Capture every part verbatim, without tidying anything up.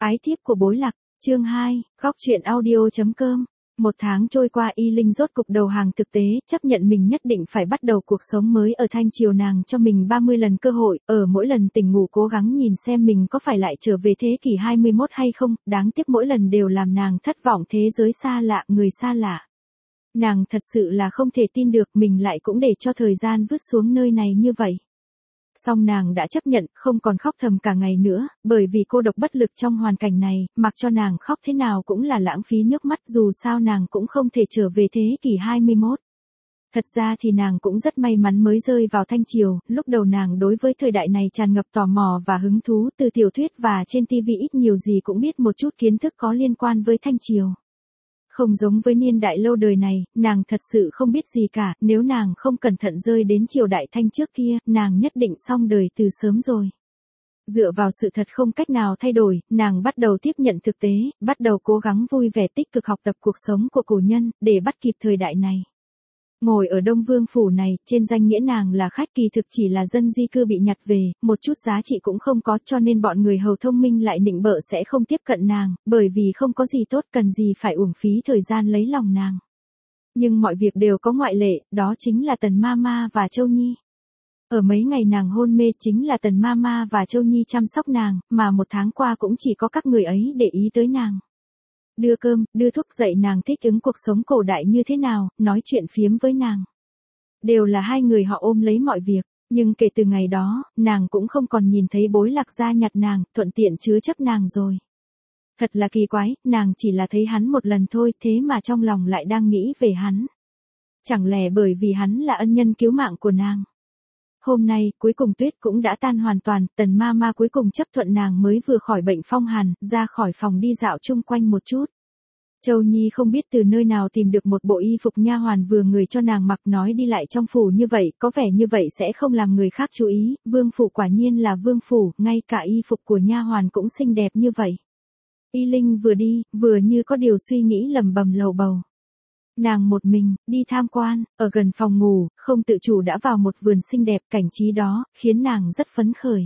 Ái thiếp của bối lạc, chương hai, góc truyện audio.com. Một tháng trôi qua, Y Linh rốt cục đầu hàng thực tế, chấp nhận mình nhất định phải bắt đầu cuộc sống mới ở Thanh Triều. Nàng cho mình ba mươi lần cơ hội, ở mỗi lần tỉnh ngủ cố gắng nhìn xem mình có phải lại trở về thế kỷ hai mươi mốt hay không, đáng tiếc mỗi lần đều làm nàng thất vọng. Thế giới xa lạ, người xa lạ. Nàng thật sự là không thể tin được mình lại cũng để cho thời gian vứt xuống nơi này như vậy. Song nàng đã chấp nhận, không còn khóc thầm cả ngày nữa, bởi vì cô độc bất lực trong hoàn cảnh này, mặc cho nàng khóc thế nào cũng là lãng phí nước mắt, dù sao nàng cũng không thể trở về thế kỷ hai mươi mốt. Thật ra thì nàng cũng rất may mắn mới rơi vào Thanh Triều, lúc đầu nàng đối với thời đại này tràn ngập tò mò và hứng thú, từ tiểu thuyết và trên ti vi ít nhiều gì cũng biết một chút kiến thức có liên quan với Thanh Triều. Không giống với niên đại lâu đời này, nàng thật sự không biết gì cả, nếu nàng không cẩn thận rơi đến triều đại Thanh trước kia, nàng nhất định xong đời từ sớm rồi. Dựa vào sự thật không cách nào thay đổi, nàng bắt đầu tiếp nhận thực tế, bắt đầu cố gắng vui vẻ tích cực học tập cuộc sống của cổ nhân, để bắt kịp thời đại này. Ngồi ở Đông Vương phủ này, trên danh nghĩa nàng là khách, kỳ thực chỉ là dân di cư bị nhặt về, một chút giá trị cũng không có, cho nên bọn người hầu thông minh lại nịnh bợ sẽ không tiếp cận nàng, bởi vì không có gì tốt, cần gì phải uổng phí thời gian lấy lòng nàng. Nhưng mọi việc đều có ngoại lệ, đó chính là Tần Mama và Châu Nhi. Ở mấy ngày nàng hôn mê, chính là Tần Mama và Châu Nhi chăm sóc nàng, mà một tháng qua cũng chỉ có các người ấy để ý tới nàng. Đưa cơm, đưa thuốc, dạy nàng thích ứng cuộc sống cổ đại như thế nào, nói chuyện phiếm với nàng. Đều là hai người họ ôm lấy mọi việc, nhưng kể từ ngày đó, nàng cũng không còn nhìn thấy Bối Lạc ra nhặt nàng, thuận tiện chứa chấp nàng rồi. Thật là kỳ quái, nàng chỉ là thấy hắn một lần thôi, thế mà trong lòng lại đang nghĩ về hắn. Chẳng lẽ bởi vì hắn là ân nhân cứu mạng của nàng. Hôm nay, cuối cùng tuyết cũng đã tan hoàn toàn, Tần Mama cuối cùng chấp thuận nàng mới vừa khỏi bệnh phong hàn, ra khỏi phòng đi dạo chung quanh một chút. Châu Nhi không biết từ nơi nào tìm được một bộ y phục nha hoàn vừa người cho nàng mặc, nói đi lại trong phủ như vậy, có vẻ như vậy sẽ không làm người khác chú ý, vương phủ quả nhiên là vương phủ, ngay cả y phục của nha hoàn cũng xinh đẹp như vậy. Y Linh vừa đi, vừa như có điều suy nghĩ lẩm bẩm lầu bầu. Nàng một mình, đi tham quan, ở gần phòng ngủ, không tự chủ đã vào một vườn xinh đẹp, cảnh trí đó, khiến nàng rất phấn khởi.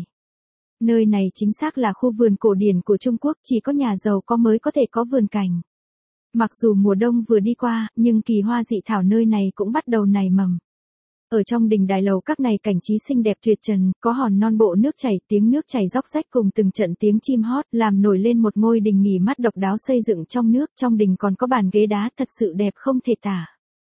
Nơi này chính xác là khu vườn cổ điển của Trung Quốc, chỉ có nhà giàu có mới có thể có vườn cảnh. Mặc dù mùa đông vừa đi qua, nhưng kỳ hoa dị thảo nơi này cũng bắt đầu nảy mầm. Ở trong đình đài lầu các này cảnh trí xinh đẹp tuyệt trần, có hòn non bộ nước chảy, tiếng nước chảy róc rách cùng từng trận tiếng chim hót, làm nổi lên một ngôi đình nghỉ mát độc đáo xây dựng trong nước, trong đình còn có bàn ghế đá thật sự đẹp không thể tả.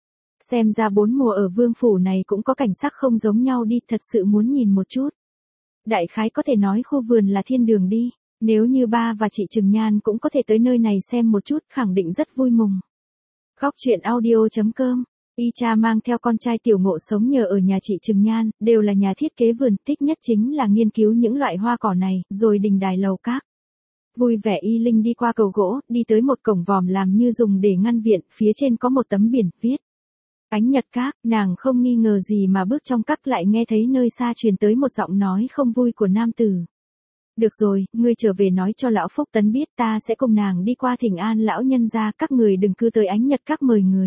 Xem ra bốn mùa ở vương phủ này cũng có cảnh sắc không giống nhau đi, thật sự muốn nhìn một chút. Đại khái có thể nói khu vườn là thiên đường đi, nếu như ba và chị Trừng Nhan cũng có thể tới nơi này xem một chút, khẳng định rất vui mừng. Góc truyện audio.com. Y cha mang theo con trai Tiểu Ngộ sống nhờ ở nhà chị Trừng Nhan, đều là nhà thiết kế vườn, thích nhất chính là nghiên cứu những loại hoa cỏ này, rồi đình đài lầu các. Vui vẻ Y Linh đi qua cầu gỗ, đi tới một cổng vòm làm như dùng để ngăn viện, phía trên có một tấm biển, viết Ánh Nhật Các, nàng không nghi ngờ gì mà bước trong các, lại nghe thấy nơi xa truyền tới một giọng nói không vui của nam tử. Được rồi, ngươi trở về nói cho lão Phúc Tấn biết, ta sẽ cùng nàng đi qua thỉnh an lão nhân gia, các người đừng cứ tới Ánh Nhật Các mời người.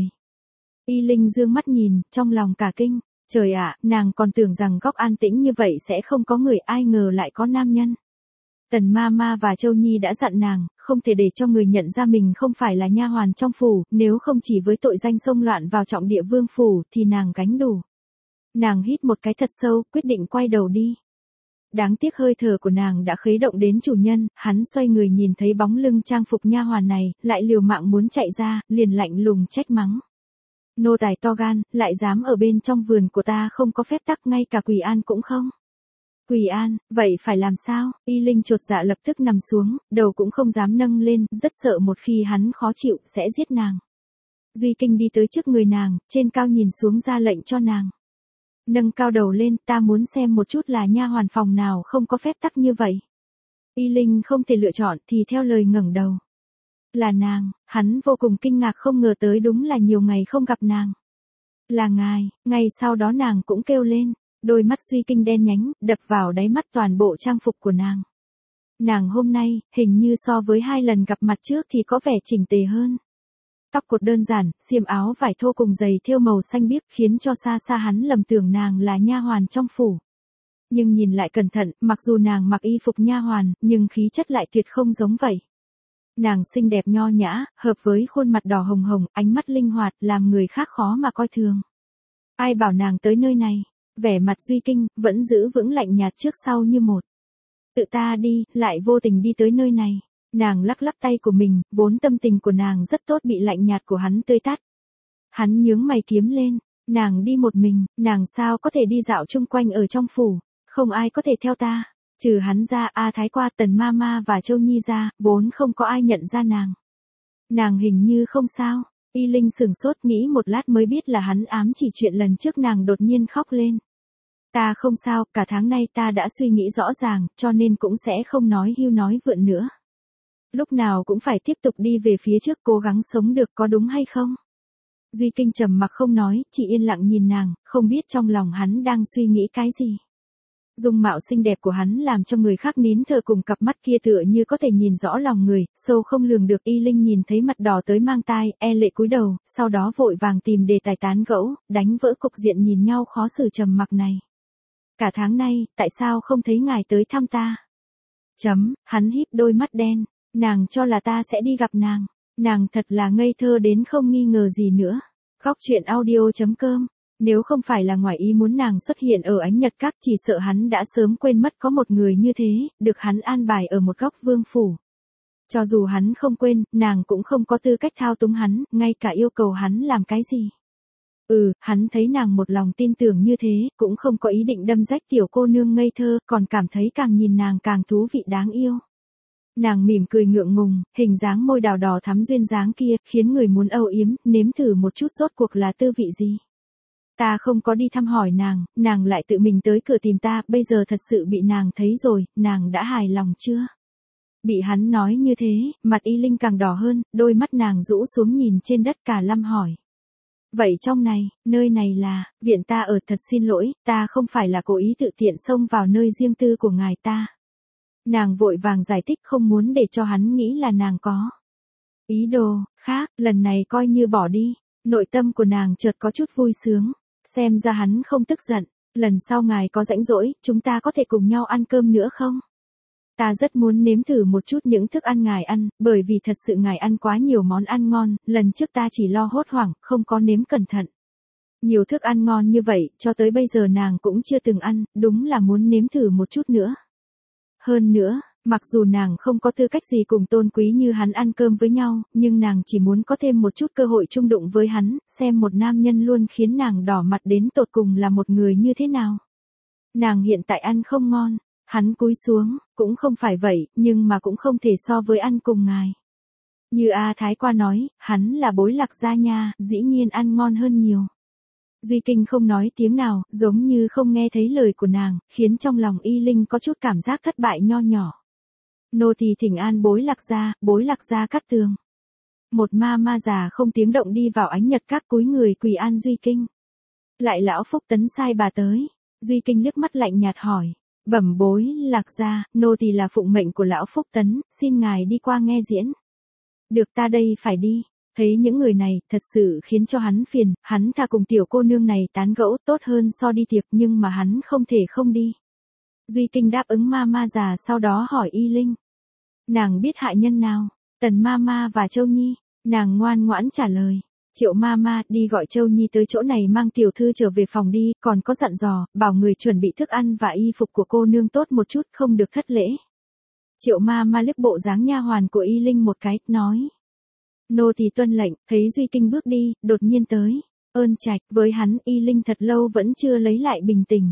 Y Linh dương mắt nhìn, trong lòng cả kinh, trời ạ, nàng còn tưởng rằng góc an tĩnh như vậy sẽ không có người, ai ngờ lại có nam nhân. Tần Mama và Châu Nhi đã dặn nàng, không thể để cho người nhận ra mình không phải là nha hoàn trong phủ, nếu không chỉ với tội danh xông loạn vào trọng địa vương phủ, thì nàng gánh đủ. Nàng hít một cái thật sâu, quyết định quay đầu đi. Đáng tiếc hơi thở của nàng đã khuấy động đến chủ nhân, hắn xoay người nhìn thấy bóng lưng trang phục nha hoàn này, lại liều mạng muốn chạy ra, liền lạnh lùng trách mắng. Nô tài to gan, lại dám ở bên trong vườn của ta không có phép tắc, ngay cả Quỳ An cũng không. Quỳ An, vậy phải làm sao? Y Linh chột dạ lập tức nằm xuống, đầu cũng không dám nâng lên, rất sợ một khi hắn khó chịu, sẽ giết nàng. Duy Kinh đi tới trước người nàng, trên cao nhìn xuống ra lệnh cho nàng. Nâng cao đầu lên, ta muốn xem một chút là nha hoàn phòng nào không có phép tắc như vậy. Y Linh không thể lựa chọn thì theo lời ngẩng đầu. Là nàng, hắn vô cùng kinh ngạc, không ngờ tới đúng là nhiều ngày không gặp nàng. Là ngài, ngay sau đó nàng cũng kêu lên, đôi mắt Duy Kinh đen nhánh, đập vào đáy mắt toàn bộ trang phục của nàng. Nàng hôm nay, hình như so với hai lần gặp mặt trước thì có vẻ chỉnh tề hơn. Tóc cột đơn giản, xiêm áo vải thô cùng giày thêu màu xanh biếc khiến cho xa xa hắn lầm tưởng nàng là nha hoàn trong phủ. Nhưng nhìn lại cẩn thận, mặc dù nàng mặc y phục nha hoàn, nhưng khí chất lại tuyệt không giống vậy. Nàng xinh đẹp nho nhã, hợp với khuôn mặt đỏ hồng hồng, ánh mắt linh hoạt, làm người khác khó mà coi thường. Ai bảo nàng tới nơi này? Vẻ mặt Duy Kinh, vẫn giữ vững lạnh nhạt trước sau như một. Tự ta đi, lại vô tình đi tới nơi này. Nàng lắc lắc tay của mình, vốn tâm tình của nàng rất tốt bị lạnh nhạt của hắn tươi tắt. Hắn nhướng mày kiếm lên, nàng đi một mình, nàng sao có thể đi dạo chung quanh ở trong phủ, không ai có thể theo ta. Trừ hắn ra, A Thái qua, Tần Mama và Châu Nhi ra, vốn không có ai nhận ra nàng. Nàng hình như không sao. Y Linh sửng sốt nghĩ một lát mới biết là hắn ám chỉ chuyện lần trước nàng đột nhiên khóc lên. Ta không sao, cả tháng nay ta đã suy nghĩ rõ ràng, cho nên cũng sẽ không nói hưu nói vượn nữa. Lúc nào cũng phải tiếp tục đi về phía trước, cố gắng sống được, có đúng hay không? Duy Kinh trầm mặc không nói, chỉ yên lặng nhìn nàng, không biết trong lòng hắn đang suy nghĩ cái gì. Dung mạo xinh đẹp của hắn làm cho người khác nín thở, cùng cặp mắt kia tựa như có thể nhìn rõ lòng người, sâu không lường được. Y Linh nhìn thấy mặt đỏ tới mang tai, e lệ cúi đầu, sau đó vội vàng tìm đề tài tán gẫu, đánh vỡ cục diện nhìn nhau khó xử trầm mặc này. Cả tháng nay, tại sao không thấy ngài tới thăm ta? Chấm, hắn híp đôi mắt đen, nàng cho là ta sẽ đi gặp nàng. Nàng thật là ngây thơ đến không nghi ngờ gì nữa. Góc truyện audio chấm com. Nếu không phải là ngoài ý muốn nàng xuất hiện ở Ánh Nhật Các, chỉ sợ hắn đã sớm quên mất có một người như thế, được hắn an bài ở một góc vương phủ. Cho dù hắn không quên, nàng cũng không có tư cách thao túng hắn, ngay cả yêu cầu hắn làm cái gì. Ừ, hắn thấy nàng một lòng tin tưởng như thế, cũng không có ý định đâm rách tiểu cô nương ngây thơ, còn cảm thấy càng nhìn nàng càng thú vị đáng yêu. Nàng mỉm cười ngượng ngùng, hình dáng môi đào đỏ thắm duyên dáng kia, khiến người muốn âu yếm, nếm thử một chút rốt cuộc là tư vị gì. Ta không có đi thăm hỏi nàng, nàng lại tự mình tới cửa tìm ta, bây giờ thật sự bị nàng thấy rồi, nàng đã hài lòng chưa? Bị hắn nói như thế, mặt Y Linh càng đỏ hơn, đôi mắt nàng rũ xuống nhìn trên đất cả lăm hỏi. Vậy trong này, nơi này là, viện ta ở, thật xin lỗi, ta không phải là cố ý tự tiện xông vào nơi riêng tư của ngài ta. Nàng vội vàng giải thích, không muốn để cho hắn nghĩ là nàng có ý đồ khác, lần này coi như bỏ đi. Nội tâm của nàng chợt có chút vui sướng, xem ra hắn không tức giận. Lần sau ngài có rảnh rỗi, chúng ta có thể cùng nhau ăn cơm nữa không? Ta rất muốn nếm thử một chút những thức ăn ngài ăn, bởi vì thật sự ngài ăn quá nhiều món ăn ngon, lần trước ta chỉ lo hốt hoảng, không có nếm cẩn thận. Nhiều thức ăn ngon như vậy, cho tới bây giờ nàng cũng chưa từng ăn, đúng là muốn nếm thử một chút nữa. Hơn nữa, mặc dù nàng không có tư cách gì cùng tôn quý như hắn ăn cơm với nhau, nhưng nàng chỉ muốn có thêm một chút cơ hội chung đụng với hắn, xem một nam nhân luôn khiến nàng đỏ mặt đến tột cùng là một người như thế nào. Nàng hiện tại ăn không ngon, hắn cúi xuống, cũng không phải vậy, nhưng mà cũng không thể so với ăn cùng ngài. Như A Thái qua nói, hắn là bối Lạc gia nha, dĩ nhiên ăn ngon hơn nhiều. Duy Kinh không nói tiếng nào, giống như không nghe thấy lời của nàng, khiến trong lòng Y Linh có chút cảm giác thất bại nho nhỏ. Nô tỳ thỉnh an bối Lạc gia, bối Lạc gia cát tường. Một ma ma già không tiếng động đi vào Ánh Nhật Các, cúi người quỳ an Duy Kinh. Lại lão Phúc Tấn sai bà tới. Duy Kinh liếc mắt lạnh nhạt hỏi. Bẩm bối Lạc gia, nô tỳ là phụng mệnh của lão Phúc Tấn, xin ngài đi qua nghe diễn. Được, ta đây phải đi. Thấy những người này, thật sự khiến cho hắn phiền, hắn thà cùng tiểu cô nương này tán gẫu tốt hơn so đi tiệc, nhưng mà hắn không thể không đi. Duy Kinh đáp ứng ma ma già, sau đó hỏi Y Linh. Nàng biết hạ nhân nào? Tần ma ma và Châu Nhi. Nàng ngoan ngoãn trả lời. Triệu ma ma, đi gọi Châu Nhi tới chỗ này mang tiểu thư trở về phòng đi, còn có dặn dò, bảo người chuẩn bị thức ăn và y phục của cô nương tốt một chút, không được thất lễ. Triệu ma ma liếc bộ dáng nha hoàn của Y Linh một cái, nói. Nô tỳ tuân lệnh. Thấy Duy Kinh bước đi, đột nhiên tới. Ơn Trạch, với hắn, Y Linh thật lâu vẫn chưa lấy lại bình tĩnh.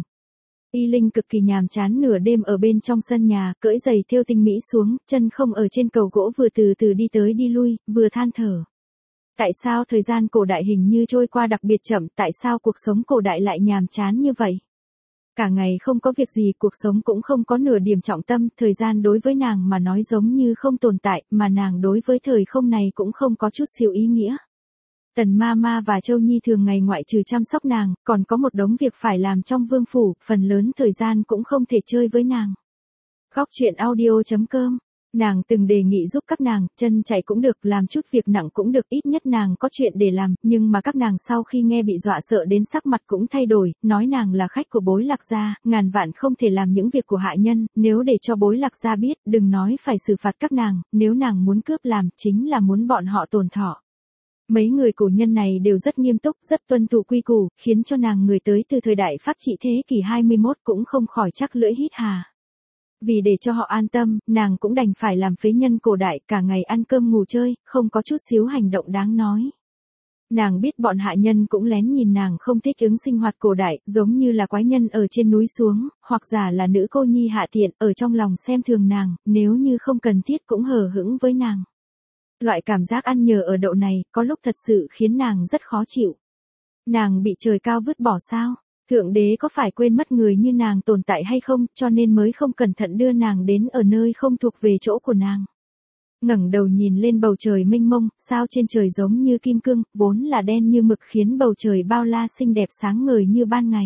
Y Linh cực kỳ nhàm chán nửa đêm ở bên trong sân nhà, cởi giày thêu tinh mỹ xuống, chân không ở trên cầu gỗ vừa từ từ đi tới đi lui, vừa than thở. Tại sao thời gian cổ đại hình như trôi qua đặc biệt chậm, tại sao cuộc sống cổ đại lại nhàm chán như vậy? Cả ngày không có việc gì, cuộc sống cũng không có nửa điểm trọng tâm, thời gian đối với nàng mà nói giống như không tồn tại, mà nàng đối với thời không này cũng không có chút xíu ý nghĩa. Tần ma ma và Châu Nhi thường ngày ngoại trừ chăm sóc nàng, còn có một đống việc phải làm trong vương phủ, phần lớn thời gian cũng không thể chơi với nàng. Góc truyện audio chấm com Nàng từng đề nghị giúp các nàng, chân chạy cũng được, làm chút việc nặng cũng được, ít nhất nàng có chuyện để làm, nhưng mà các nàng sau khi nghe bị dọa sợ đến sắc mặt cũng thay đổi, nói nàng là khách của Bối Lạc gia, ngàn vạn không thể làm những việc của hạ nhân, nếu để cho Bối Lạc gia biết, đừng nói phải xử phạt các nàng, nếu nàng muốn cướp làm, chính là muốn bọn họ tổn thọ. Mấy người cổ nhân này đều rất nghiêm túc, rất tuân thủ quy củ, khiến cho nàng người tới từ thời đại Pháp trị thế kỷ hai mươi mốt cũng không khỏi chắc lưỡi hít hà. Vì để cho họ an tâm, nàng cũng đành phải làm phế nhân cổ đại, cả ngày ăn cơm ngủ chơi, không có chút xíu hành động đáng nói. Nàng biết bọn hạ nhân cũng lén nhìn nàng không thích ứng sinh hoạt cổ đại, giống như là quái nhân ở trên núi xuống, hoặc giả là nữ cô nhi hạ tiện, ở trong lòng xem thường nàng, nếu như không cần thiết cũng hờ hững với nàng. Loại cảm giác ăn nhờ ở đậu này, có lúc thật sự khiến nàng rất khó chịu. Nàng bị trời cao vứt bỏ sao? Thượng đế có phải quên mất người như nàng tồn tại hay không, cho nên mới không cẩn thận đưa nàng đến ở nơi không thuộc về chỗ của nàng. Ngẩng đầu nhìn lên bầu trời mênh mông, sao trên trời giống như kim cương, vốn là đen như mực khiến bầu trời bao la xinh đẹp sáng ngời như ban ngày.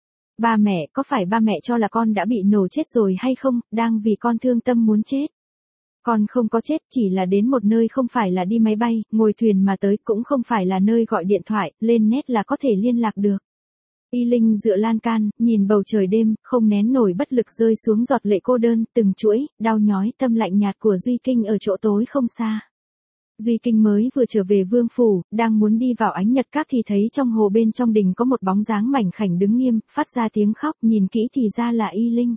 Ba mẹ, có phải ba mẹ cho là con đã bị nổ chết rồi hay không, đang vì con thương tâm muốn chết? Con không có chết, chỉ là đến một nơi không phải là đi máy bay, ngồi thuyền mà tới, cũng không phải là nơi gọi điện thoại, lên net là có thể liên lạc được. Y Linh dựa lan can, nhìn bầu trời đêm, không nén nổi bất lực rơi xuống giọt lệ cô đơn, từng chuỗi, đau nhói tâm lạnh nhạt của Duy Kinh ở chỗ tối không xa. Duy Kinh mới vừa trở về vương phủ, đang muốn đi vào ánh nhật các thì thấy trong hồ bên trong đình có một bóng dáng mảnh khảnh đứng nghiêm, phát ra tiếng khóc, nhìn kỹ thì ra là Y Linh.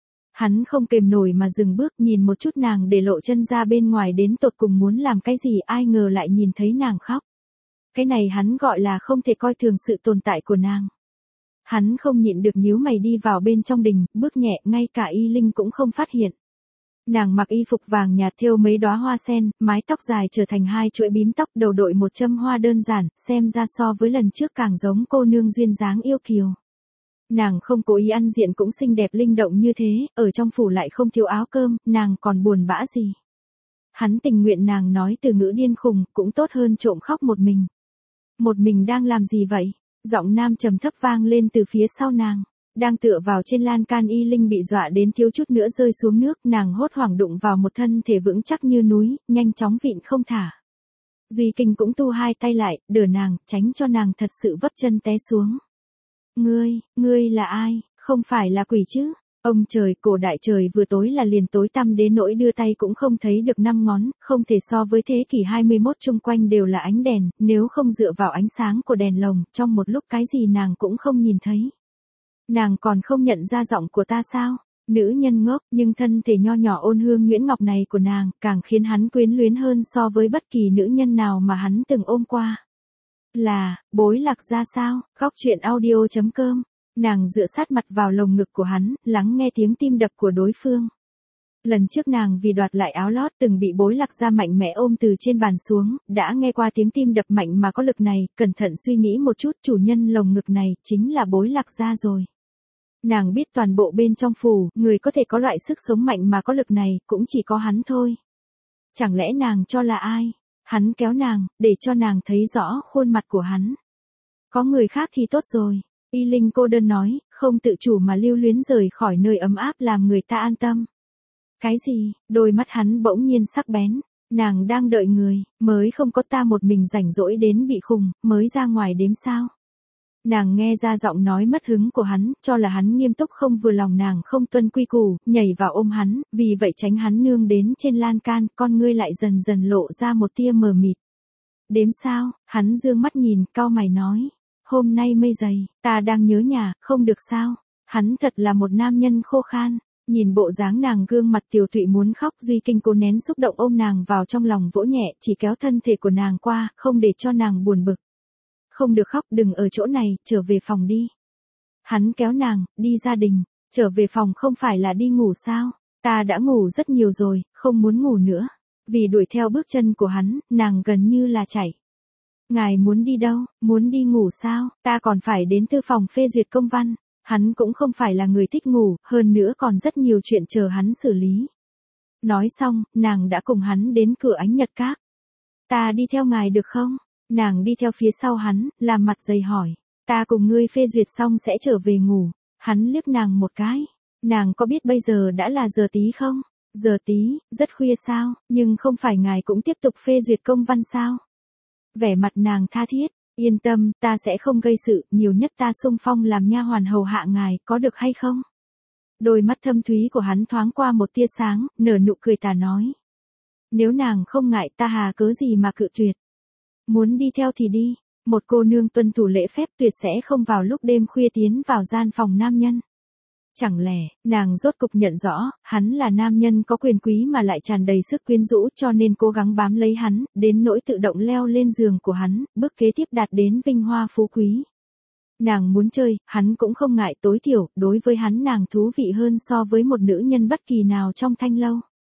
Hắn không kềm nổi mà dừng bước, nhìn một chút nàng để lộ chân ra bên ngoài đến tột cùng muốn làm cái gì, ai ngờ lại nhìn thấy nàng khóc. Cái này hắn gọi là không thể coi thường sự tồn tại của nàng. Hắn không nhịn được nhíu mày đi vào bên trong đình, bước nhẹ, ngay cả Y Linh cũng không phát hiện. Nàng mặc y phục vàng nhạt thêu mấy đóa hoa sen, mái tóc dài trở thành hai chuỗi bím tóc, đầu đội một châm hoa đơn giản, xem ra so với lần trước càng giống cô nương duyên dáng yêu kiều. Nàng không cố ý ăn diện cũng xinh đẹp linh động như thế, ở trong phủ lại không thiếu áo cơm, nàng còn buồn bã gì. Hắn tình nguyện nàng nói từ ngữ điên khùng, cũng tốt hơn trộm khóc một mình. Một mình đang làm gì vậy? Giọng nam trầm thấp vang lên từ phía sau nàng. Đang tựa vào trên lan can, Y Linh bị dọa đến thiếu chút nữa rơi xuống nước, nàng hốt hoảng đụng vào một thân thể vững chắc như núi, nhanh chóng vịn không thả. Duy Kinh cũng tu hai tay lại, đỡ nàng, tránh cho nàng thật sự vấp chân té xuống. Ngươi, ngươi là ai, không phải là quỷ chứ? Ông trời, cổ đại trời vừa tối là liền tối tăm đến nỗi đưa tay cũng không thấy được năm ngón, không thể so với thế kỷ hai mươi mốt, chung quanh đều là ánh đèn, nếu không dựa vào ánh sáng của đèn lồng, trong một lúc cái gì nàng cũng không nhìn thấy. Nàng còn không nhận ra giọng của ta sao? Nữ nhân ngốc, nhưng thân thể nho nhỏ ôn hương nhuyễn ngọc này của nàng, càng khiến hắn quyến luyến hơn so với bất kỳ nữ nhân nào mà hắn từng ôm qua. Là, Bối Lạc gia sao? Góc truyện audio chấm com. Nàng dựa sát mặt vào lồng ngực của hắn, lắng nghe tiếng tim đập của đối phương. Lần trước nàng vì đoạt lại áo lót từng bị Bối Lạc gia mạnh mẽ ôm từ trên bàn xuống, đã nghe qua tiếng tim đập mạnh mà có lực này, cẩn thận suy nghĩ một chút, chủ nhân lồng ngực này chính là Bối Lạc gia rồi. Nàng biết toàn bộ bên trong phủ, người có thể có loại sức sống mạnh mà có lực này, cũng chỉ có hắn thôi. Chẳng lẽ nàng cho là ai? Hắn kéo nàng, để cho nàng thấy rõ khuôn mặt của hắn. Có người khác thì tốt rồi. Y Linh cô đơn nói, không tự chủ mà lưu luyến rời khỏi nơi ấm áp làm người ta an tâm. Cái gì? Đôi mắt hắn bỗng nhiên sắc bén. Nàng đang đợi người, mới không có ta một mình rảnh rỗi đến bị khùng, mới ra ngoài đếm sao? Nàng nghe ra giọng nói mất hứng của hắn, cho là hắn nghiêm túc không vừa lòng nàng không tuân quy củ, nhảy vào ôm hắn, vì vậy tránh hắn nương đến trên lan can, con ngươi lại dần dần lộ ra một tia mờ mịt. Đếm sao? Hắn dương mắt nhìn, cau mày nói. Hôm nay mây dày, ta đang nhớ nhà, không được sao? Hắn thật là một nam nhân khô khan. Nhìn bộ dáng nàng gương mặt tiều tụy muốn khóc, Duy Kinh cố nén xúc động ôm nàng vào trong lòng vỗ nhẹ, chỉ kéo thân thể của nàng qua, không để cho nàng buồn bực. Không được khóc, đừng ở chỗ này, trở về phòng đi. Hắn kéo nàng, đi ra đình, trở về phòng không phải là đi ngủ sao? Ta đã ngủ rất nhiều rồi, không muốn ngủ nữa. Vì đuổi theo bước chân của hắn, nàng gần như là chạy. Ngài muốn đi đâu, muốn đi ngủ sao? Ta còn phải đến thư phòng phê duyệt công văn. Hắn cũng không phải là người thích ngủ, hơn nữa còn rất nhiều chuyện chờ hắn xử lý. Nói xong, nàng đã cùng hắn đến cửa ánh nhật các. Ta đi theo ngài được không? Nàng đi theo phía sau hắn, làm mặt dày hỏi. Ta cùng ngươi phê duyệt xong sẽ trở về ngủ. Hắn liếc nàng một cái. Nàng có biết bây giờ đã là giờ tí không? Giờ tí, rất khuya sao, nhưng không phải ngài cũng tiếp tục phê duyệt công văn sao? Vẻ mặt nàng tha thiết, yên tâm, ta sẽ không gây sự, nhiều nhất ta xung phong làm nha hoàn hầu hạ ngài, có được hay không? Đôi mắt thâm thúy của hắn thoáng qua một tia sáng, nở nụ cười tà nói. Nếu nàng không ngại ta hà cớ gì mà cự tuyệt. Muốn đi theo thì đi, một cô nương tuân thủ lễ phép tuyệt sẽ không vào lúc đêm khuya tiến vào gian phòng nam nhân. Chẳng lẽ, nàng rốt cục nhận rõ, hắn là nam nhân có quyền quý mà lại tràn đầy sức quyến rũ cho nên cố gắng bám lấy hắn, đến nỗi tự động leo lên giường của hắn, bước kế tiếp đạt đến vinh hoa phú quý. Nàng muốn chơi, hắn cũng không ngại, tối thiểu, đối với hắn nàng thú vị hơn so với một nữ nhân bất kỳ nào trong thanh lâu.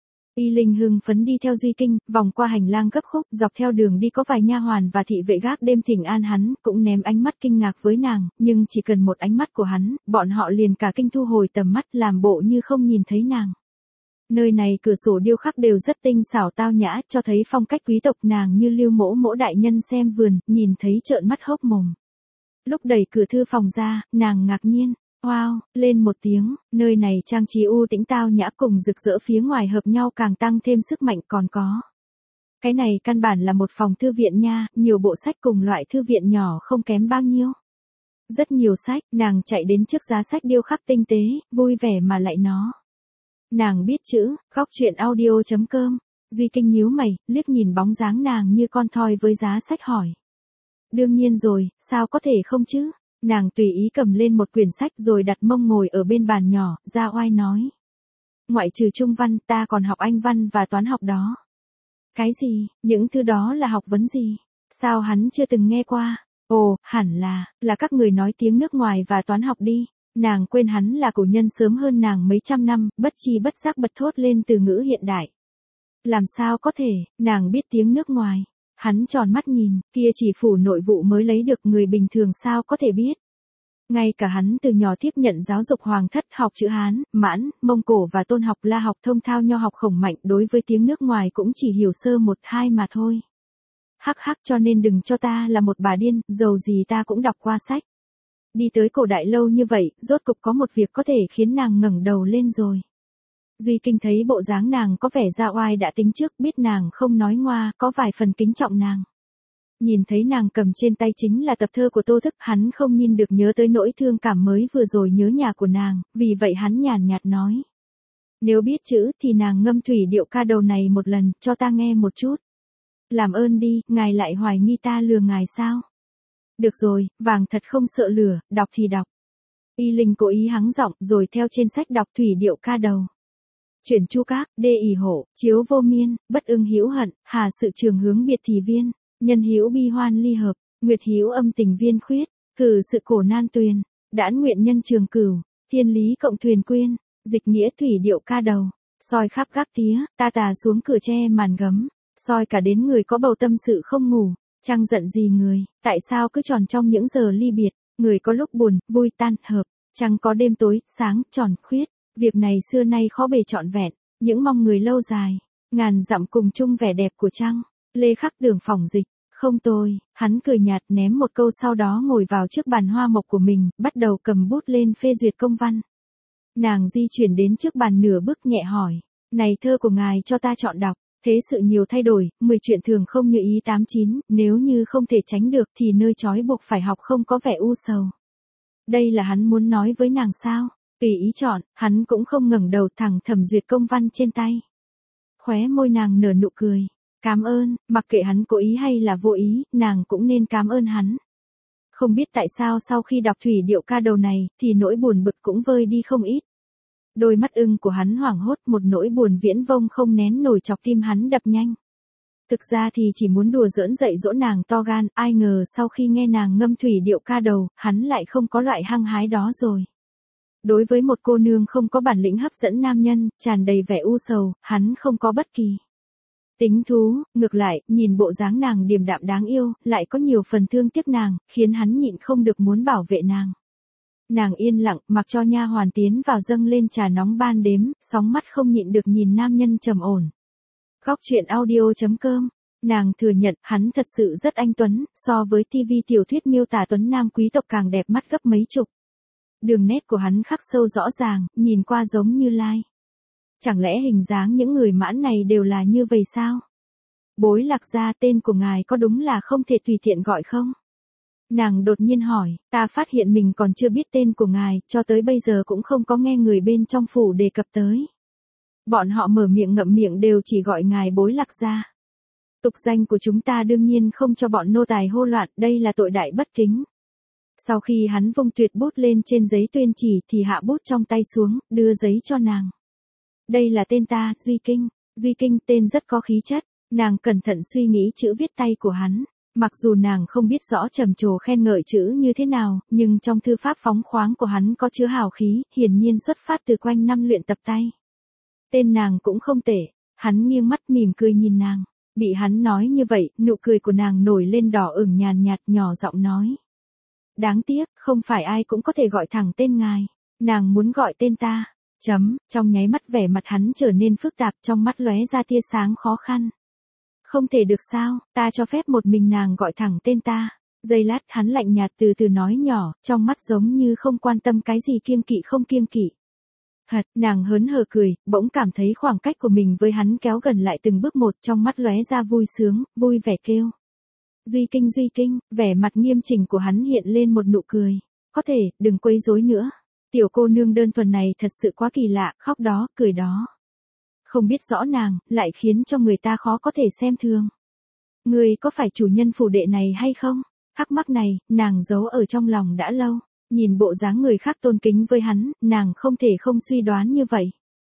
Y Linh hưng phấn đi theo Duy Kinh, vòng qua hành lang gấp khúc, dọc theo đường đi có vài nha hoàn và thị vệ gác đêm thỉnh an hắn, cũng ném ánh mắt kinh ngạc với nàng, nhưng chỉ cần một ánh mắt của hắn, bọn họ liền cả kinh thu hồi tầm mắt làm bộ như không nhìn thấy nàng. Nơi này cửa sổ điêu khắc đều rất tinh xảo tao nhã, cho thấy phong cách quý tộc, nàng như Lưu Mỗ Mỗ đại nhân xem vườn, nhìn thấy trợn mắt hốc mồm. Lúc đẩy cửa thư phòng ra, nàng ngạc nhiên. Wow, lên một tiếng, nơi này trang trí u tĩnh tao nhã cùng rực rỡ phía ngoài hợp nhau càng tăng thêm sức mạnh còn có. Cái này căn bản là một phòng thư viện nha, nhiều bộ sách cùng loại thư viện nhỏ không kém bao nhiêu. Rất nhiều sách, nàng chạy đến trước giá sách điêu khắc tinh tế, vui vẻ mà lại nó. Nàng biết chữ, góc truyện audio chấm com, Duy Kinh nhíu mày, liếc nhìn bóng dáng nàng như con thoi với giá sách hỏi. Đương nhiên rồi, sao có thể không chứ? Nàng tùy ý cầm lên một quyển sách rồi đặt mông ngồi ở bên bàn nhỏ, ra oai nói. Ngoại trừ Trung văn, ta còn học Anh văn và toán học đó. Cái gì, những thứ đó là học vấn gì? Sao hắn chưa từng nghe qua? Ồ, hẳn là, là các người nói tiếng nước ngoài và toán học đi. Nàng quên hắn là cổ nhân sớm hơn nàng mấy trăm năm, bất chi bất giác bật thốt lên từ ngữ hiện đại. Làm sao có thể, nàng biết tiếng nước ngoài. Hắn tròn mắt nhìn, kia chỉ phủ nội vụ mới lấy được, người bình thường sao có thể biết. Ngay cả hắn từ nhỏ tiếp nhận giáo dục hoàng thất, học chữ Hán, Mãn, Mông Cổ và Tôn học, La học, Thông thao, Nho học, Khổng mạnh, đối với tiếng nước ngoài cũng chỉ hiểu sơ một hai mà thôi. Hắc hắc, cho nên đừng cho ta là một bà điên, dầu gì ta cũng đọc qua sách. Đi tới cổ đại lâu như vậy, rốt cục có một việc có thể khiến nàng ngẩng đầu lên rồi. Duy Kinh thấy bộ dáng nàng có vẻ ra oai đã tính trước, biết nàng không nói ngoa, có vài phần kính trọng nàng. Nhìn thấy nàng cầm trên tay chính là tập thơ của Tô Thức, hắn không nhìn được nhớ tới nỗi thương cảm mới vừa rồi nhớ nhà của nàng, vì vậy hắn nhàn nhạt nói. Nếu biết chữ thì nàng ngâm thủy điệu ca đầu này một lần, cho ta nghe một chút. Làm ơn đi, ngài lại hoài nghi ta lừa ngài sao? Được rồi, vàng thật không sợ lửa, đọc thì đọc. Y Linh cố ý hắng giọng rồi theo trên sách đọc thủy điệu ca đầu. Chuyển chu các, đê ỷ hộ, chiếu vô miên, bất ưng hữu hận, hà sự trường hướng biệt thì viên, nhân hữu bi hoan ly hợp, nguyệt hữu âm tình viên khuyết, cử sự cổ nan tuyền, đãn nguyện nhân trường cửu, thiên lý cộng thuyền quyên, dịch nghĩa thủy điệu ca đầu, soi khắp gác tía, ta tà xuống cửa tre màn gấm, soi cả đến người có bầu tâm sự không ngủ, chẳng giận gì người, tại sao cứ tròn trong những giờ ly biệt, người có lúc buồn, vui tan, hợp, chẳng có đêm tối, sáng, tròn, khuyết. Việc này xưa nay khó bề trọn vẹn, những mong người lâu dài, ngàn dặm cùng chung vẻ đẹp của trăng, lê khắc đường phỏng dịch, không tôi, hắn cười nhạt ném một câu sau đó ngồi vào trước bàn hoa mộc của mình, bắt đầu cầm bút lên phê duyệt công văn. Nàng di chuyển đến trước bàn nửa bước nhẹ hỏi, này thơ của ngài cho ta chọn đọc, thế sự nhiều thay đổi, mười chuyện thường không như ý tám chín, nếu như không thể tránh được thì nơi trói buộc phải học không có vẻ u sầu. Đây là hắn muốn nói với nàng sao? Tùy ý chọn, hắn cũng không ngẩng đầu, thẳng thẩm duyệt công văn trên tay. Khóe môi nàng nở nụ cười. Cảm ơn, mặc kệ hắn cố ý hay là vô ý, nàng cũng nên cảm ơn hắn. Không biết tại sao sau khi đọc thủy điệu ca đầu này, thì nỗi buồn bực cũng vơi đi không ít. Đôi mắt ưng của hắn hoảng hốt, một nỗi buồn viễn vông không nén nổi chọc tim hắn đập nhanh. Thực ra thì chỉ muốn đùa giỡn dạy dỗ nàng to gan, ai ngờ sau khi nghe nàng ngâm thủy điệu ca đầu, hắn lại không có loại hăng hái đó rồi. Đối với một cô nương không có bản lĩnh hấp dẫn nam nhân, tràn đầy vẻ u sầu, hắn không có bất kỳ tính thú, ngược lại, nhìn bộ dáng nàng điềm đạm đáng yêu, lại có nhiều phần thương tiếc nàng, khiến hắn nhịn không được muốn bảo vệ nàng. Nàng yên lặng, mặc cho nha hoàn tiến vào dâng lên trà nóng ban đếm, sóng mắt không nhịn được nhìn nam nhân trầm ổn. Góc truyện audio chấm com, nàng thừa nhận, hắn thật sự rất anh tuấn, so với tivi tiểu thuyết miêu tả tuấn nam quý tộc càng đẹp mắt gấp mấy chục. Đường nét của hắn khắc sâu rõ ràng, nhìn qua giống như lai. Chẳng lẽ hình dáng những người mãn này đều là như vậy sao? Bối Lạc Gia, tên của ngài có đúng là không thể tùy tiện gọi không? Nàng đột nhiên hỏi, ta phát hiện mình còn chưa biết tên của ngài, cho tới bây giờ cũng không có nghe người bên trong phủ đề cập tới. Bọn họ mở miệng ngậm miệng đều chỉ gọi ngài Bối Lạc Gia. Tục danh của chúng ta đương nhiên không cho bọn nô tài hô loạn, đây là tội đại bất kính. Sau khi hắn vung tuyệt bút lên trên giấy tuyên chỉ thì hạ bút trong tay xuống, đưa giấy cho nàng. Đây là tên ta, Duy Kinh. Duy Kinh, tên rất có khí chất. Nàng cẩn thận suy nghĩ chữ viết tay của hắn. Mặc dù nàng không biết rõ trầm trồ khen ngợi chữ như thế nào, nhưng trong thư pháp phóng khoáng của hắn có chứa hào khí, hiển nhiên xuất phát từ quanh năm luyện tập tay. Tên nàng cũng không tệ. Hắn nghiêng mắt mỉm cười nhìn nàng. Bị hắn nói như vậy, nụ cười của nàng nổi lên đỏ ửng nhàn nhạt, nhỏ giọng nói. Đáng tiếc, không phải ai cũng có thể gọi thẳng tên ngài. Nàng muốn gọi tên ta. Chấm, trong nháy mắt vẻ mặt hắn trở nên phức tạp, trong mắt lóe ra tia sáng khó khăn. Không thể được sao, ta cho phép một mình nàng gọi thẳng tên ta. Giây lát hắn lạnh nhạt từ từ nói nhỏ, trong mắt giống như không quan tâm cái gì kiêng kỵ không kiêng kỵ. Hật, nàng hớn hở cười, bỗng cảm thấy khoảng cách của mình với hắn kéo gần lại từng bước một, trong mắt lóe ra vui sướng, vui vẻ kêu. Duy Kinh, Duy Kinh, vẻ mặt nghiêm chỉnh của hắn hiện lên một nụ cười. Có thể, đừng quấy rối nữa. Tiểu cô nương đơn thuần này thật sự quá kỳ lạ, khóc đó, cười đó. Không biết rõ nàng, lại khiến cho người ta khó có thể xem thường. Người có phải chủ nhân phủ đệ này hay không? Thắc mắc này, nàng giấu ở trong lòng đã lâu. Nhìn bộ dáng người khác tôn kính với hắn, nàng không thể không suy đoán như vậy.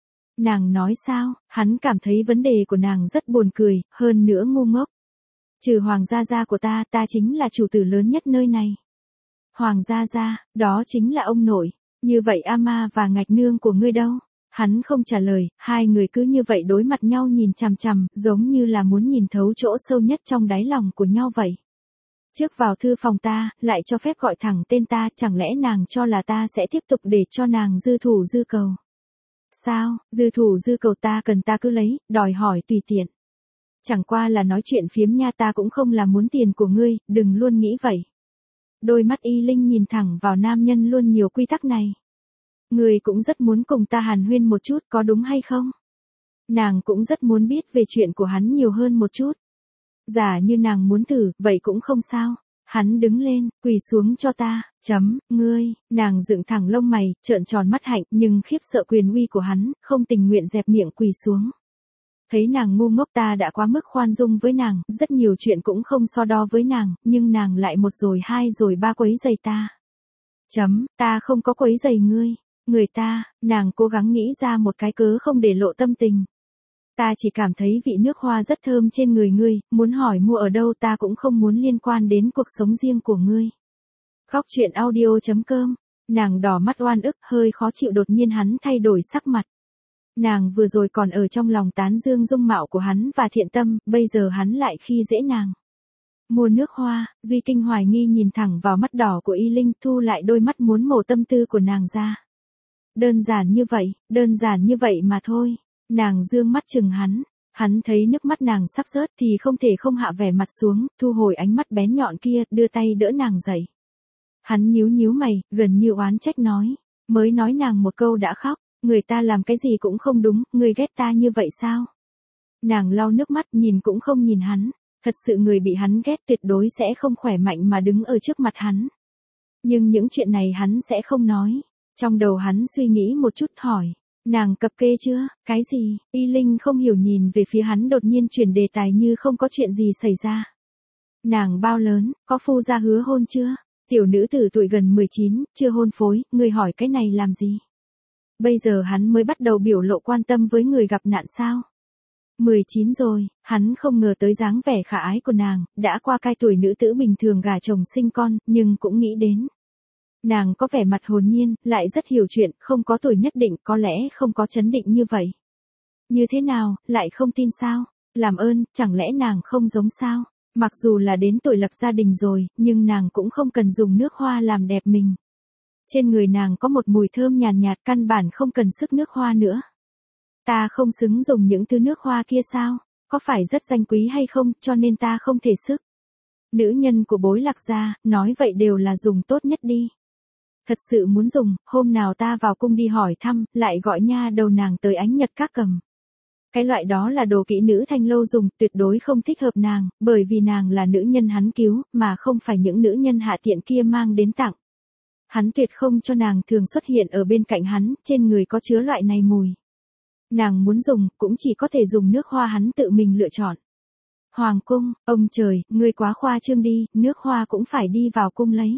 Nàng nói sao, hắn cảm thấy vấn đề của nàng rất buồn cười, hơn nữa ngu ngốc. Trừ Hoàng gia gia của ta, ta chính là chủ tử lớn nhất nơi này. Hoàng gia gia, đó chính là ông nội. Như vậy ama và ngạch nương của ngươi đâu? Hắn không trả lời, hai người cứ như vậy đối mặt nhau nhìn chằm chằm, giống như là muốn nhìn thấu chỗ sâu nhất trong đáy lòng của nhau vậy. Trước vào thư phòng ta, lại cho phép gọi thẳng tên ta, chẳng lẽ nàng cho là ta sẽ tiếp tục để cho nàng dư thủ dư cầu? Sao, dư thủ dư cầu ta cần ta cứ lấy, đòi hỏi tùy tiện. Chẳng qua là nói chuyện phiếm nha, ta cũng không là muốn tiền của ngươi, đừng luôn nghĩ vậy. Đôi mắt Y Linh nhìn thẳng vào nam nhân luôn nhiều quy tắc này. Ngươi cũng rất muốn cùng ta hàn huyên một chút, có đúng hay không? Nàng cũng rất muốn biết về chuyện của hắn nhiều hơn một chút. Giả như nàng muốn thử, vậy cũng không sao. Hắn đứng lên, quỳ xuống cho ta, chấm, ngươi, nàng dựng thẳng lông mày, trợn tròn mắt hạnh, nhưng khiếp sợ quyền uy của hắn, không tình nguyện dẹp miệng quỳ xuống. Thấy nàng ngu ngốc, ta đã quá mức khoan dung với nàng, rất nhiều chuyện cũng không so đo với nàng, nhưng nàng lại một rồi hai rồi ba quấy giày ta. Chấm, ta không có quấy giày ngươi, người ta, nàng cố gắng nghĩ ra một cái cớ không để lộ tâm tình. Ta chỉ cảm thấy vị nước hoa rất thơm trên người ngươi, muốn hỏi mua ở đâu, ta cũng không muốn liên quan đến cuộc sống riêng của ngươi. Góc truyện audio chấm com, nàng đỏ mắt oan ức, hơi khó chịu, đột nhiên hắn thay đổi sắc mặt. Nàng vừa rồi còn ở trong lòng tán dương dung mạo của hắn và thiện tâm, bây giờ hắn lại khi dễ nàng. Mua nước hoa, Duy Kinh hoài nghi nhìn thẳng vào mắt đỏ của Y Linh, thu lại đôi mắt muốn mổ tâm tư của nàng ra. Đơn giản như vậy, đơn giản như vậy mà thôi. Nàng dương mắt chừng hắn, hắn thấy nước mắt nàng sắp rớt thì không thể không hạ vẻ mặt xuống, thu hồi ánh mắt bén nhọn kia, đưa tay đỡ nàng dậy. Hắn nhíu nhíu mày, gần như oán trách nói, mới nói nàng một câu đã khóc, người ta làm cái gì cũng không đúng, người ghét ta như vậy sao? Nàng lau nước mắt, nhìn cũng không nhìn hắn, thật sự người bị hắn ghét tuyệt đối sẽ không khỏe mạnh mà đứng ở trước mặt hắn. Nhưng những chuyện này hắn sẽ không nói, trong đầu hắn suy nghĩ một chút hỏi. Nàng cập kê chưa, cái gì? Y Linh không hiểu nhìn về phía hắn, đột nhiên chuyển đề tài như không có chuyện gì xảy ra. Nàng bao lớn, có phu gia hứa hôn chưa? Tiểu nữ tử tuổi gần mười chín, chưa hôn phối, người hỏi cái này làm gì? Bây giờ hắn mới bắt đầu biểu lộ quan tâm với người gặp nạn sao? mười chín rồi, hắn không ngờ tới dáng vẻ khả ái của nàng, đã qua cái tuổi nữ tử bình thường gả chồng sinh con, nhưng cũng nghĩ đến. Nàng có vẻ mặt hồn nhiên, lại rất hiểu chuyện, không có tuổi nhất định, có lẽ không có chấn định như vậy. Như thế nào, lại không tin sao? Làm ơn, chẳng lẽ nàng không giống sao? Mặc dù là đến tuổi lập gia đình rồi, nhưng nàng cũng không cần dùng nước hoa làm đẹp mình. Trên người nàng có một mùi thơm nhàn nhạt, nhạt, căn bản không cần sức nước hoa nữa. Ta không xứng dùng những thứ nước hoa kia sao? Có phải rất danh quý hay không, cho nên ta không thể sức? Nữ nhân của Bối Lạc gia, nói vậy đều là dùng tốt nhất đi. Thật sự muốn dùng, hôm nào ta vào cung đi hỏi thăm, lại gọi nha đầu nàng tới ánh nhật các cầm. Cái loại đó là đồ kỹ nữ thanh lâu dùng, tuyệt đối không thích hợp nàng, bởi vì nàng là nữ nhân hắn cứu, mà không phải những nữ nhân hạ tiện kia mang đến tặng. Hắn tuyệt không cho nàng thường xuất hiện ở bên cạnh hắn, trên người có chứa loại này mùi. Nàng muốn dùng, cũng chỉ có thể dùng nước hoa hắn tự mình lựa chọn. Hoàng cung, ông trời, ngươi quá khoa trương đi, nước hoa cũng phải đi vào cung lấy.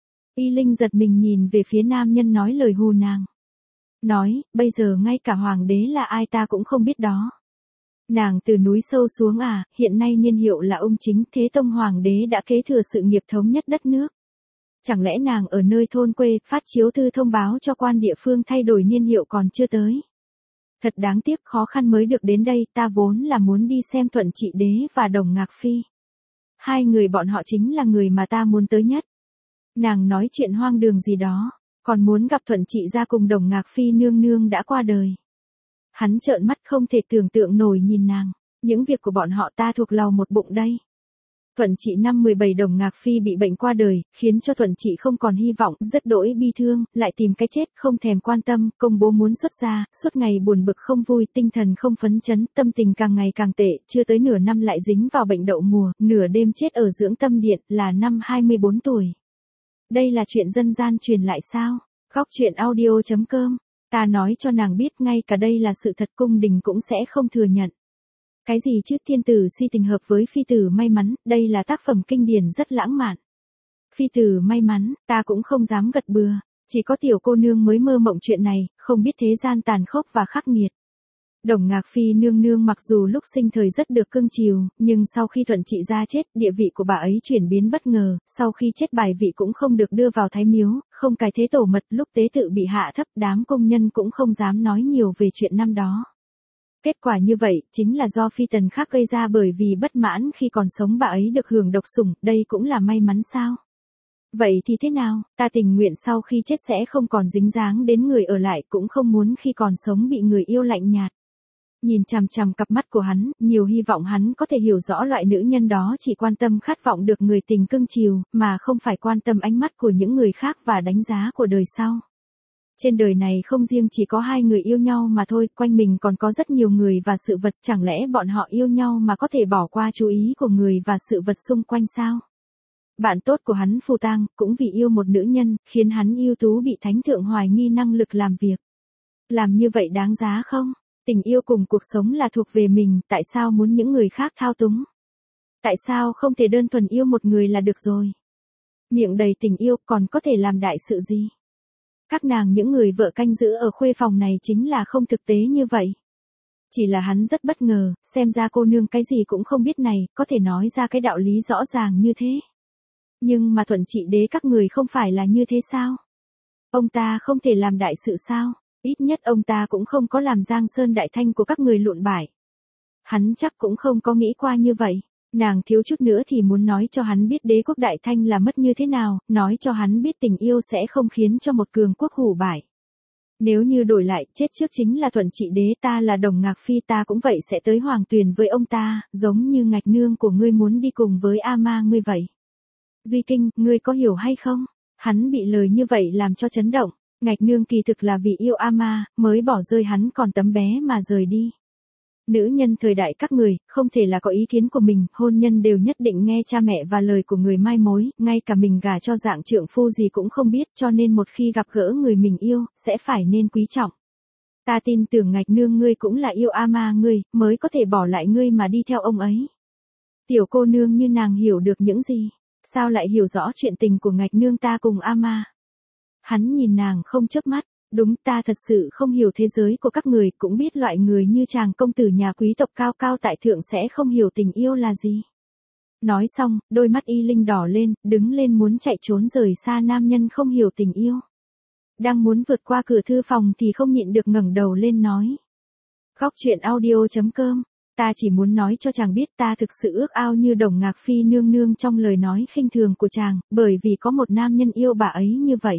Y Linh giật mình nhìn về phía nam nhân nói lời hù nàng. Nói, bây giờ ngay cả hoàng đế là ai ta cũng không biết đó. Nàng từ núi sâu xuống à, hiện nay niên hiệu là ông chính, Thế Tông hoàng đế đã kế thừa sự nghiệp thống nhất đất nước. Chẳng lẽ nàng ở nơi thôn quê, phát chiếu thư thông báo cho quan địa phương thay đổi niên hiệu còn chưa tới. Thật đáng tiếc, khó khăn mới được đến đây, ta vốn là muốn đi xem Thuận Trị Đế và Đồng Ngạc Phi. Hai người bọn họ chính là người mà ta muốn tới nhất. Nàng nói chuyện hoang đường gì đó, còn muốn gặp Thuận Trị gia cùng Đồng Ngạc Phi nương nương đã qua đời. Hắn trợn mắt không thể tưởng tượng nổi nhìn nàng, những việc của bọn họ ta thuộc lầu một bụng đây. Thuận Trị năm mười bảy Đồng Ngạc Phi bị bệnh qua đời, khiến cho Thuận Trị không còn hy vọng, rất đỗi bi thương, lại tìm cái chết, không thèm quan tâm, công bố muốn xuất gia, suốt ngày buồn bực không vui, tinh thần không phấn chấn, tâm tình càng ngày càng tệ, chưa tới nửa năm lại dính vào bệnh đậu mùa, nửa đêm chết ở dưỡng tâm điện, là năm hai mươi bốn tuổi. Đây là chuyện dân gian truyền lại sao? Góc truyện audio chấm com. Ta nói cho nàng biết ngay cả đây là sự thật, cung đình cũng sẽ không thừa nhận. Cái gì chứ, thiên tử si tình hợp với phi tử may mắn, đây là tác phẩm kinh điển rất lãng mạn. Phi tử may mắn, ta cũng không dám gật bừa, chỉ có tiểu cô nương mới mơ mộng chuyện này, không biết thế gian tàn khốc và khắc nghiệt. Đồng Ngạc Phi nương nương mặc dù lúc sinh thời rất được cưng chiều, nhưng sau khi Thuận Trị gia chết, địa vị của bà ấy chuyển biến bất ngờ, sau khi chết bài vị cũng không được đưa vào thái miếu, không cài thế tổ mật, lúc tế tự bị hạ thấp, đám công nhân cũng không dám nói nhiều về chuyện năm đó. Kết quả như vậy, chính là do phi tần khác gây ra, bởi vì bất mãn khi còn sống bà ấy được hưởng độc sủng, đây cũng là may mắn sao? Vậy thì thế nào, ta tình nguyện sau khi chết sẽ không còn dính dáng đến người ở lại, cũng không muốn khi còn sống bị người yêu lạnh nhạt. Nhìn chằm chằm cặp mắt của hắn, nhiều hy vọng hắn có thể hiểu rõ loại nữ nhân đó chỉ quan tâm khát vọng được người tình cưng chiều, mà không phải quan tâm ánh mắt của những người khác và đánh giá của đời sau. Trên đời này không riêng chỉ có hai người yêu nhau mà thôi, quanh mình còn có rất nhiều người và sự vật, chẳng lẽ bọn họ yêu nhau mà có thể bỏ qua chú ý của người và sự vật xung quanh sao? Bạn tốt của hắn Phù Tang, cũng vì yêu một nữ nhân, khiến hắn ưu tú bị thánh thượng hoài nghi năng lực làm việc. Làm như vậy đáng giá không? Tình yêu cùng cuộc sống là thuộc về mình, tại sao muốn những người khác thao túng? Tại sao không thể đơn thuần yêu một người là được rồi? Miệng đầy tình yêu còn có thể làm đại sự gì? Các nàng những người vợ canh giữ ở khuê phòng này chính là không thực tế như vậy. Chỉ là hắn rất bất ngờ, xem ra cô nương cái gì cũng không biết này, có thể nói ra cái đạo lý rõ ràng như thế. Nhưng mà Thuận Trị Đế các người không phải là như thế sao? Ông ta không thể làm đại sự sao? Ít nhất ông ta cũng không có làm Giang Sơn Đại Thanh của các người lụn bại. Hắn chắc cũng không có nghĩ qua như vậy. Nàng thiếu chút nữa thì muốn nói cho hắn biết đế quốc Đại Thanh là mất như thế nào, nói cho hắn biết tình yêu sẽ không khiến cho một cường quốc hủ bại. Nếu như đổi lại, chết trước chính là Thuận Trị Đế, ta là Đồng Ngạc Phi, ta cũng vậy sẽ tới Hoàng Tuyền với ông ta, giống như Ngạch nương của ngươi muốn đi cùng với A Ma ngươi vậy. Duy Kinh, ngươi có hiểu hay không? Hắn bị lời như vậy làm cho chấn động. Ngạch nương kỳ thực là vì yêu A Ma, mới bỏ rơi hắn còn tấm bé mà rời đi. Nữ nhân thời đại các người, không thể là có ý kiến của mình, hôn nhân đều nhất định nghe cha mẹ và lời của người mai mối, ngay cả mình gả cho dạng trượng phu gì cũng không biết, cho nên một khi gặp gỡ người mình yêu, sẽ phải nên quý trọng. Ta tin tưởng Ngạch nương ngươi cũng là yêu A Ma ngươi, mới có thể bỏ lại ngươi mà đi theo ông ấy. Tiểu cô nương như nàng hiểu được những gì? Sao lại hiểu rõ chuyện tình của Ngạch nương ta cùng A Ma? Hắn nhìn nàng không chớp mắt. Đúng, ta thật sự không hiểu thế giới của các người, cũng biết loại người như chàng công tử nhà quý tộc cao cao tại thượng sẽ không hiểu tình yêu là gì. Nói xong, đôi mắt Y Linh đỏ lên, đứng lên muốn chạy trốn rời xa nam nhân không hiểu tình yêu. Đang muốn vượt qua cửa thư phòng thì không nhịn được ngẩng đầu lên nói. Góc truyện audio chấm com. Ta chỉ muốn nói cho chàng biết ta thực sự ước ao như Đồng Ngạc Phi nương nương trong lời nói khinh thường của chàng, bởi vì có một nam nhân yêu bà ấy như vậy.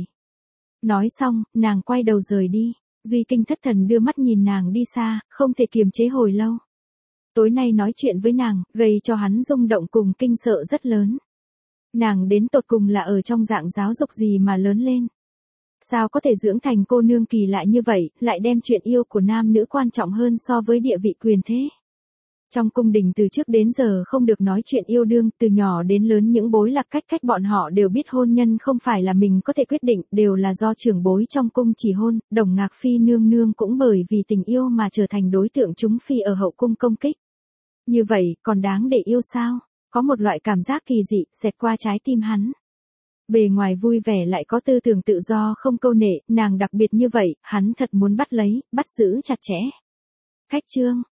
Nói xong, nàng quay đầu rời đi. Duy Kinh thất thần đưa mắt nhìn nàng đi xa, không thể kiềm chế hồi lâu. Tối nay nói chuyện với nàng, gây cho hắn rung động cùng kinh sợ rất lớn. Nàng đến tột cùng là ở trong dạng giáo dục gì mà lớn lên. Sao có thể dưỡng thành cô nương kỳ lạ như vậy, lại đem chuyện yêu của nam nữ quan trọng hơn so với địa vị quyền thế. Trong cung đình từ trước đến giờ không được nói chuyện yêu đương, từ nhỏ đến lớn những bối lạc cách cách bọn họ đều biết hôn nhân không phải là mình có thể quyết định, đều là do trưởng bối trong cung chỉ hôn, Đồng Ngạc Phi nương nương cũng bởi vì tình yêu mà trở thành đối tượng chúng phi ở hậu cung công kích. Như vậy, còn đáng để yêu sao? Có một loại cảm giác kỳ dị, xẹt qua trái tim hắn. Bề ngoài vui vẻ lại có tư tưởng tự do không câu nệ, nàng đặc biệt như vậy, hắn thật muốn bắt lấy, bắt giữ chặt chẽ. Khách trương,